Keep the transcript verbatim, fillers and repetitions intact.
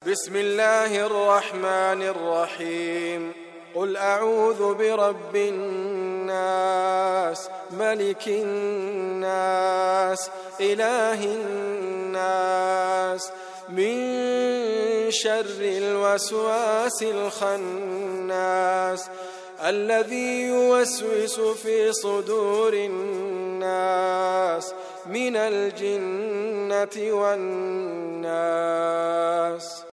بسم الله الرحمن الرحيم قل أعوذ برب الناس ملك الناس إله الناس من شر الوسواس الخناس الذي يوسوس في صدور الناس من الجنة والناس.